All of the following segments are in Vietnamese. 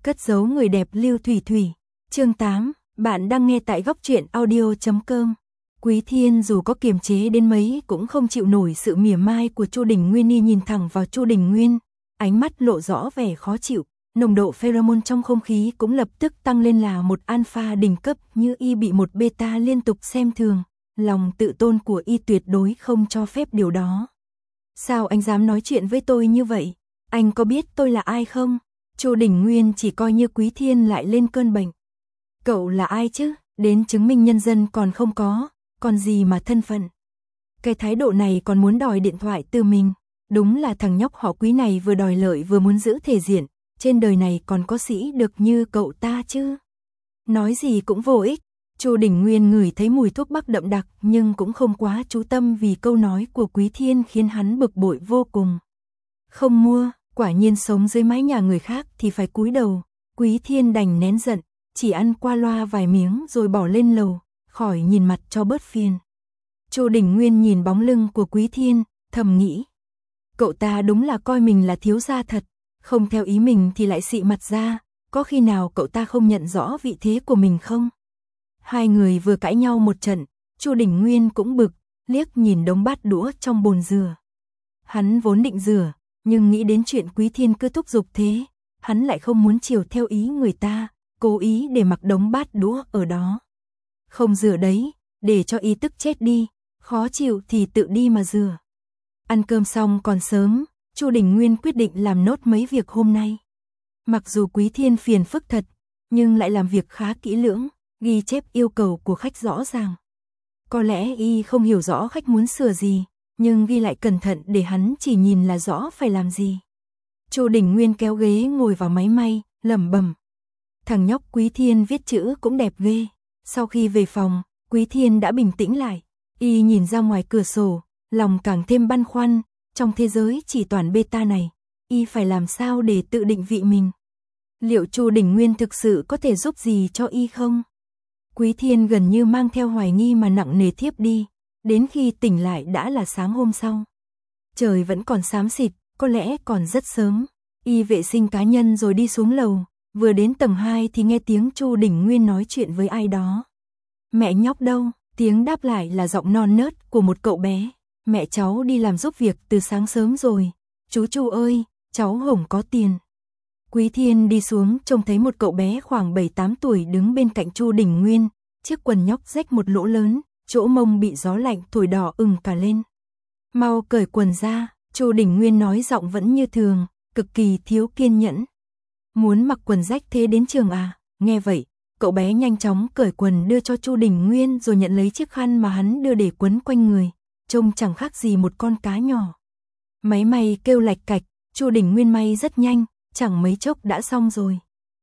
Cất giấu người đẹp Lưu Thủy Thủy. Chương 8, bạn đang nghe tại góc truyện audio.com. Quý Thiên dù có kiềm chế đến mấy cũng không chịu nổi sự mỉa mai của Chu Đình Nguyên. Y nhìn thẳng vào Chu Đình Nguyên, ánh mắt lộ rõ vẻ khó chịu, nồng độ pheromone trong không khí cũng lập tức tăng lên là một alpha đỉnh cấp, như y bị một beta liên tục xem thường, lòng tự tôn của y tuyệt đối không cho phép điều đó. Sao anh dám nói chuyện với tôi như vậy? Anh có biết tôi là ai không? Chu Đình Nguyên chỉ coi như Quý Thiên lại lên cơn bệnh. Cậu là ai chứ? Đến chứng minh nhân dân còn không có, còn gì mà thân phận. Cái thái độ này còn muốn đòi điện thoại từ mình. Đúng là thằng nhóc họ Quý này vừa đòi lợi vừa muốn giữ thể diện. Trên đời này còn có sĩ được như cậu ta chứ? Nói gì cũng vô ích. Chu Đình Nguyên ngửi thấy mùi thuốc bắc đậm đặc nhưng cũng không quá chú tâm, vì câu nói của Quý Thiên khiến hắn bực bội vô cùng. Không mua, quả nhiên sống dưới mái nhà người khác thì phải cúi đầu. Quý Thiên đành nén giận, chỉ ăn qua loa vài miếng rồi bỏ lên lầu, khỏi nhìn mặt cho bớt phiền. Chu Đình Nguyên nhìn bóng lưng của Quý Thiên, thầm nghĩ. Cậu ta đúng là coi mình là thiếu gia thật, không theo ý mình thì lại xị mặt ra, có khi nào cậu ta không nhận rõ vị thế của mình không? Hai người vừa cãi nhau một trận, Chu Đình Nguyên cũng bực, liếc nhìn đống bát đũa trong bồn rửa. Hắn vốn định rửa, nhưng nghĩ đến chuyện Quý Thiên cứ thúc giục thế, hắn lại không muốn chiều theo ý người ta, cố ý để mặc đống bát đũa ở đó. Không rửa đấy, để cho y tức chết đi, khó chịu thì tự đi mà rửa. Ăn cơm xong còn sớm, Chu Đình Nguyên quyết định làm nốt mấy việc hôm nay. Mặc dù Quý Thiên phiền phức thật, nhưng lại làm việc khá kỹ lưỡng, ghi chép yêu cầu của khách rõ ràng. Có lẽ y không hiểu rõ khách muốn sửa gì, nhưng ghi lại cẩn thận để hắn chỉ nhìn là rõ phải làm gì. Chu Đình Nguyên kéo ghế ngồi vào máy may, lẩm bẩm. Thằng nhóc Quý Thiên viết chữ cũng đẹp ghê. Sau khi về phòng, Quý Thiên đã bình tĩnh lại. Y nhìn ra ngoài cửa sổ, lòng càng thêm băn khoăn. Trong thế giới chỉ toàn beta này, y phải làm sao để tự định vị mình? Liệu Chu Đình Nguyên thực sự có thể giúp gì cho y không? Quý Thiên gần như mang theo hoài nghi mà nặng nề thiếp đi. Đến khi tỉnh lại đã là sáng hôm sau. Trời vẫn còn xám xịt, có lẽ còn rất sớm. Y vệ sinh cá nhân rồi đi xuống lầu. Vừa đến tầng 2 thì nghe tiếng Chu Đình Nguyên nói chuyện với ai đó. Mẹ nhóc đâu? Tiếng đáp lại là giọng non nớt của một cậu bé. Mẹ cháu đi làm giúp việc từ sáng sớm rồi. Chú Chu ơi, cháu Hồng có tiền. Quý Thiên đi xuống trông thấy một cậu bé khoảng 7-8 tuổi đứng bên cạnh Chu Đình Nguyên. Chiếc quần nhóc rách một lỗ lớn, chỗ mông bị gió lạnh thổi đỏ ửng cả lên. Mau cởi quần ra, Chu Đình Nguyên nói giọng vẫn như thường, cực kỳ thiếu kiên nhẫn. Muốn mặc quần rách thế đến trường à? Nghe vậy, cậu bé nhanh chóng cởi quần đưa cho Chu Đình Nguyên rồi nhận lấy chiếc khăn mà hắn đưa để quấn quanh người, trông chẳng khác gì một con cá nhỏ. Máy may kêu lạch cạch, Chu Đình Nguyên may rất nhanh, chẳng mấy chốc đã xong rồi.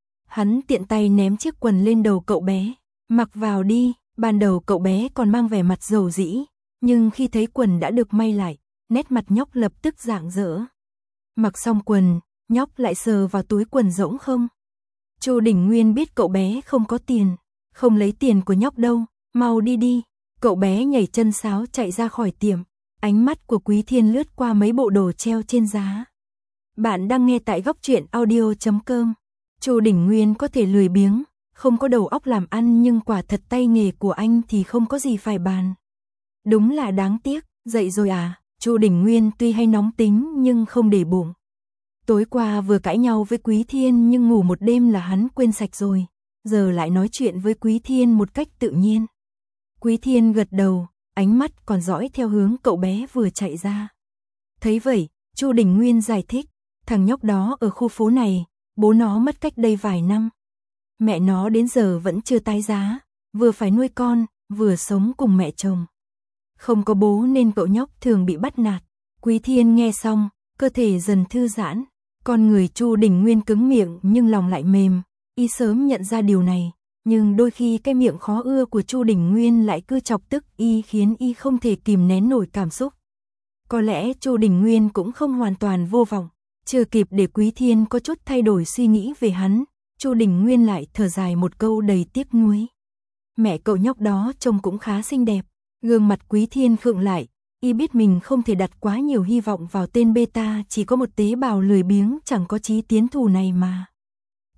Hắn tiện tay ném chiếc quần lên đầu cậu bé, mặc vào đi. Ban đầu cậu bé còn mang vẻ mặt dầu dĩ, nhưng khi thấy quần đã được may lại, nét mặt nhóc lập tức rạng rỡ. Mặc xong quần, nhóc lại sờ vào túi quần rỗng không. Chu Đình Nguyên biết cậu bé không có tiền, không lấy tiền của nhóc đâu, mau đi đi. Cậu bé nhảy chân sáo chạy ra khỏi tiệm, ánh mắt của Quý Thiên lướt qua mấy bộ đồ treo trên giá. Bạn đang nghe tại góc truyện audio.com. Chu Đình Nguyên có thể lười biếng, không có đầu óc làm ăn, nhưng quả thật tay nghề của anh thì không có gì phải bàn. Đúng là đáng tiếc, dậy rồi à? Chu Đình Nguyên tuy hay nóng tính nhưng không để bụng. Tối qua vừa cãi nhau với Quý Thiên nhưng ngủ một đêm là hắn quên sạch rồi, giờ lại nói chuyện với Quý Thiên một cách tự nhiên. Quý Thiên gật đầu, ánh mắt còn dõi theo hướng cậu bé vừa chạy ra. Thấy vậy, Chu Đình Nguyên giải thích, thằng nhóc đó ở khu phố này, bố nó mất cách đây vài năm. Mẹ nó đến giờ vẫn chưa tái giá, vừa phải nuôi con, vừa sống cùng mẹ chồng. Không có bố nên cậu nhóc thường bị bắt nạt. Quý Thiên nghe xong, cơ thể dần thư giãn. Con người Chu Đình Nguyên cứng miệng nhưng lòng lại mềm. Y sớm nhận ra điều này, nhưng đôi khi cái miệng khó ưa của Chu Đình Nguyên lại cứ chọc tức y, khiến y không thể kìm nén nổi cảm xúc. Có lẽ Chu Đình Nguyên cũng không hoàn toàn vô vọng. Chưa kịp để Quý Thiên có chút thay đổi suy nghĩ về hắn, Chu Đình Nguyên lại thở dài một câu đầy tiếc nuối. Mẹ cậu nhóc đó trông cũng khá xinh đẹp. Gương mặt Quý Thiên khựng lại, y biết mình không thể đặt quá nhiều hy vọng vào tên beta chỉ có một tế bào lười biếng chẳng có chí tiến thủ này mà.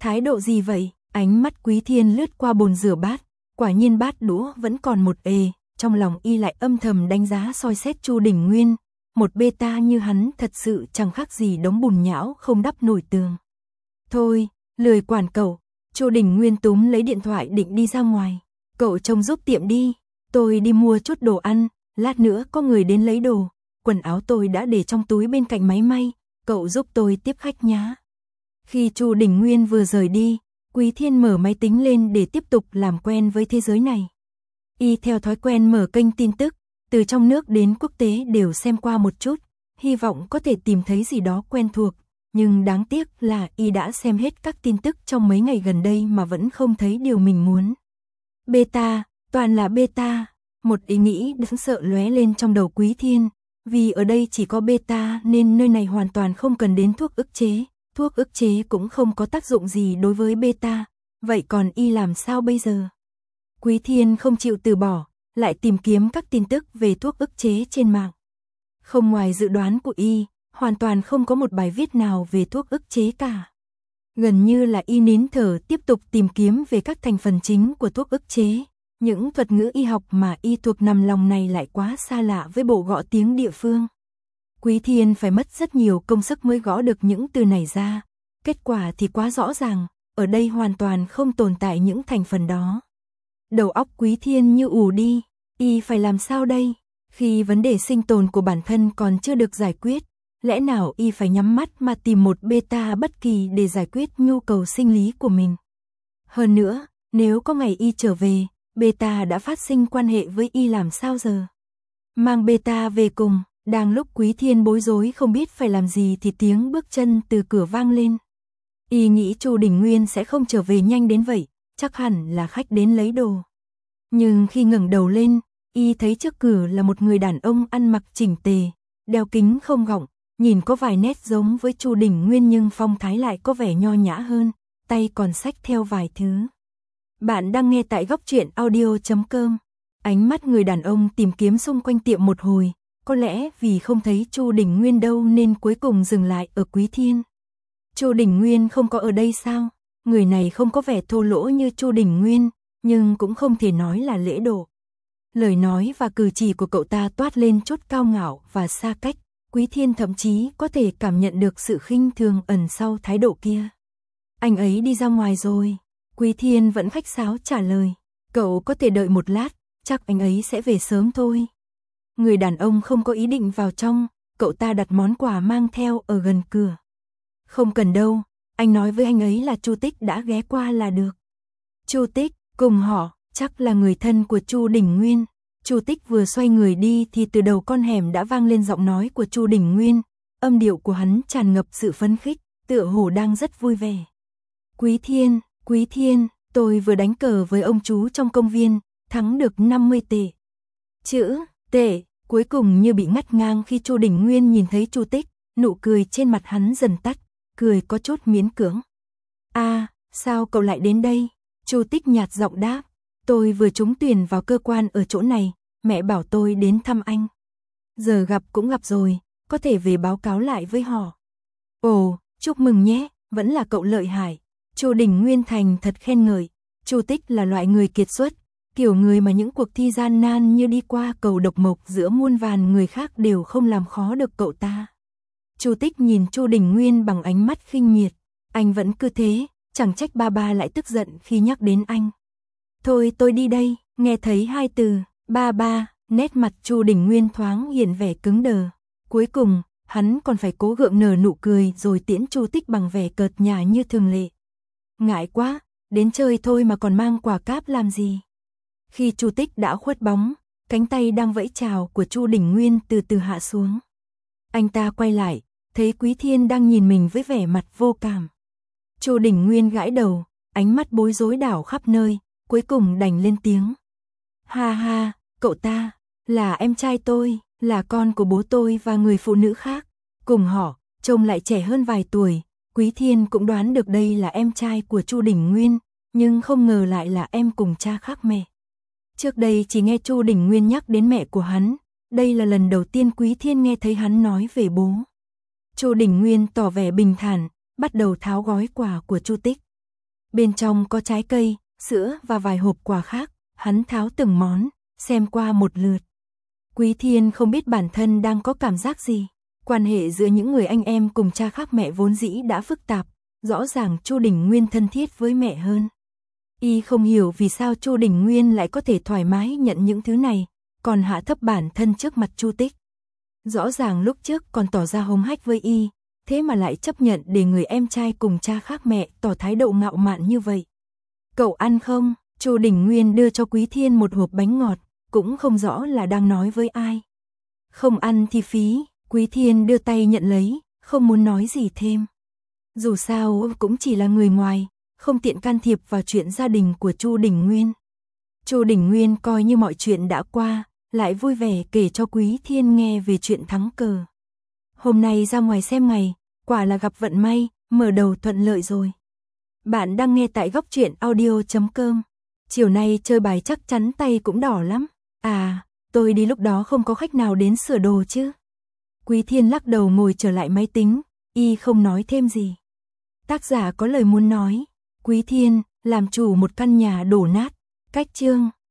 Thái độ gì vậy? Ánh mắt Quý Thiên lướt qua bồn rửa bát, quả nhiên bát đũa vẫn còn một ề, trong lòng y lại âm thầm đánh giá soi xét Chu Đình Nguyên, một beta như hắn thật sự chẳng khác gì đống bùn nhão không đắp nổi tường. Thôi, lười quản cậu. Chu Đình Nguyên túm lấy điện thoại định đi ra ngoài. Cậu trông giúp tiệm đi, tôi đi mua chút đồ ăn, lát nữa có người đến lấy đồ. Quần áo tôi đã để trong túi bên cạnh máy may, cậu giúp tôi tiếp khách nhá. Khi Chu Đình Nguyên vừa rời đi, Quý Thiên mở máy tính lên để tiếp tục làm quen với thế giới này. Y theo thói quen mở kênh tin tức, từ trong nước đến quốc tế đều xem qua một chút, hy vọng có thể tìm thấy gì đó quen thuộc. Nhưng đáng tiếc là y đã xem hết các tin tức trong mấy ngày gần đây mà vẫn không thấy điều mình muốn. Beta, toàn là beta, một ý nghĩ đáng sợ lóe lên trong đầu Quý Thiên, vì ở đây chỉ có beta nên nơi này hoàn toàn không cần đến thuốc ức chế cũng không có tác dụng gì đối với beta, vậy còn y làm sao bây giờ? Quý Thiên không chịu từ bỏ, lại tìm kiếm các tin tức về thuốc ức chế trên mạng. Không ngoài dự đoán của y, hoàn toàn không có một bài viết nào về thuốc ức chế cả. Gần như là y nín thở tiếp tục tìm kiếm về các thành phần chính của thuốc ức chế. Những thuật ngữ y học mà y thuộc nằm lòng này lại quá xa lạ với bộ gõ tiếng địa phương. Quý Thiên phải mất rất nhiều công sức mới gõ được những từ này ra. Kết quả thì quá rõ ràng, ở đây hoàn toàn không tồn tại những thành phần đó. Đầu óc Quý Thiên như ù đi, y phải làm sao đây? Khi vấn đề sinh tồn của bản thân còn chưa được giải quyết, lẽ nào y phải nhắm mắt mà tìm một beta bất kỳ để giải quyết nhu cầu sinh lý của mình? Hơn nữa, nếu có ngày y trở về, beta đã phát sinh quan hệ với y làm sao giờ? Mang beta về cùng, đang lúc Quý Thiên bối rối không biết phải làm gì thì tiếng bước chân từ cửa vang lên. Y nghĩ Chu Đình Nguyên sẽ không trở về nhanh đến vậy, chắc hẳn là khách đến lấy đồ. Nhưng khi ngẩng đầu lên, y thấy trước cửa là một người đàn ông ăn mặc chỉnh tề, đeo kính không gọng, nhìn có vài nét giống với Chu Đình Nguyên nhưng phong thái lại có vẻ nho nhã hơn, tay còn xách theo vài thứ. Bạn đang nghe tại góc truyện audio.com. Ánh mắt người đàn ông tìm kiếm xung quanh tiệm một hồi, có lẽ vì không thấy Chu Đình Nguyên đâu nên cuối cùng dừng lại ở Quý Thiên. Chu Đình Nguyên không có ở đây sao? Người này không có vẻ thô lỗ như Chu Đình Nguyên, nhưng cũng không thể nói là lễ độ. Lời nói và cử chỉ của cậu ta toát lên chút cao ngạo và xa cách, Quý Thiên thậm chí có thể cảm nhận được sự khinh thường ẩn sau thái độ kia. Anh ấy đi ra ngoài rồi. Quý Thiên vẫn khách sáo trả lời. Cậu có thể đợi một lát, chắc anh ấy sẽ về sớm thôi. Người đàn ông không có ý định vào trong, cậu ta đặt món quà mang theo ở gần cửa. Không cần đâu, anh nói với anh ấy là Chu Tích đã ghé qua là được. Chu Tích, cùng họ, chắc là người thân của Chu Đình Nguyên. Chu Tích vừa xoay người đi thì từ đầu con hẻm đã vang lên giọng nói của Chu Đình Nguyên, âm điệu của hắn tràn ngập sự phấn khích, tựa hồ đang rất vui vẻ. Quý Thiên, tôi vừa đánh cờ với ông chú trong công viên, thắng được 50 tệ. Chữ tệ cuối cùng như bị ngắt ngang khi Chu Đình Nguyên nhìn thấy Chu Tích, nụ cười trên mặt hắn dần tắt, cười có chút miễn cưỡng. Sao cậu lại đến đây? Chu Tích nhạt giọng đáp, tôi vừa trúng tuyển vào cơ quan ở chỗ này, mẹ bảo tôi đến thăm anh. Giờ gặp cũng gặp rồi, có thể về báo cáo lại với họ. Ồ, chúc mừng nhé, vẫn là cậu lợi hại. Chu Đình Nguyên thành thật khen ngợi. Chu Tích là loại người kiệt xuất, kiểu người mà những cuộc thi gian nan như đi qua cầu độc mộc giữa muôn vàn người khác đều không làm khó được cậu ta. Chu Tích nhìn Chu Đình Nguyên bằng ánh mắt khinh miệt, anh vẫn cứ thế, chẳng trách ba lại tức giận khi nhắc đến anh. Thôi tôi đi đây, nghe thấy hai từ, ba, nét mặt Chu Đình Nguyên thoáng hiện vẻ cứng đờ. Cuối cùng, hắn còn phải cố gượng nở nụ cười rồi tiễn Chu Tích bằng vẻ cợt nhả như thường lệ. Ngại quá, đến chơi thôi mà còn mang quà cáp làm gì. Khi Chu Tích đã khuất bóng, cánh tay đang vẫy chào của Chu Đình Nguyên từ từ hạ xuống. Anh ta quay lại, thấy Quý Thiên đang nhìn mình với vẻ mặt vô cảm. Chu Đình Nguyên gãi đầu, ánh mắt bối rối đảo khắp nơi, cuối cùng đành lên tiếng. Ha, cậu ta, là em trai tôi, là con của bố tôi và người phụ nữ khác. Cùng họ, trông lại trẻ hơn vài tuổi, Quý Thiên cũng đoán được đây là em trai của Chu Đình Nguyên, nhưng không ngờ lại là em cùng cha khác mẹ. Trước đây chỉ nghe Chu Đình Nguyên nhắc đến mẹ của hắn, đây là lần đầu tiên Quý Thiên nghe thấy hắn nói về bố. Chu Đình Nguyên tỏ vẻ bình thản, bắt đầu tháo gói quà của Chu Tích. Bên trong có trái cây, sữa và vài hộp quà khác, hắn tháo từng món, xem qua một lượt. Quý Thiên không biết bản thân đang có cảm giác gì. Quan hệ giữa những người anh em cùng cha khác mẹ vốn dĩ đã phức tạp, rõ ràng Chu Đình Nguyên thân thiết với mẹ hơn. Y không hiểu vì sao Chu Đình Nguyên lại có thể thoải mái nhận những thứ này, còn hạ thấp bản thân trước mặt Chu Tích. Rõ ràng lúc trước còn tỏ ra hống hách với Y, thế mà lại chấp nhận để người em trai cùng cha khác mẹ tỏ thái độ ngạo mạn như vậy. Cậu ăn không? Chu Đình Nguyên đưa cho Quý Thiên một hộp bánh ngọt, cũng không rõ là đang nói với ai. Không ăn thì phí, Quý Thiên đưa tay nhận lấy, không muốn nói gì thêm. Dù sao cũng chỉ là người ngoài, không tiện can thiệp vào chuyện gia đình của Chu Đình Nguyên. Chu Đình Nguyên coi như mọi chuyện đã qua, lại vui vẻ kể cho Quý Thiên nghe về chuyện thắng cờ. Hôm nay ra ngoài xem ngày, quả là gặp vận may, mở đầu thuận lợi rồi. Bạn đang nghe tại góc truyện audio.com. Chiều nay chơi bài chắc chắn tay cũng đỏ lắm. À, tôi đi lúc đó không có khách nào đến sửa đồ chứ. Quý Thiên lắc đầu ngồi trở lại máy tính, Y không nói thêm gì. Tác giả có lời muốn nói. Quý Thiên, làm chủ một căn nhà đổ nát, cách chương.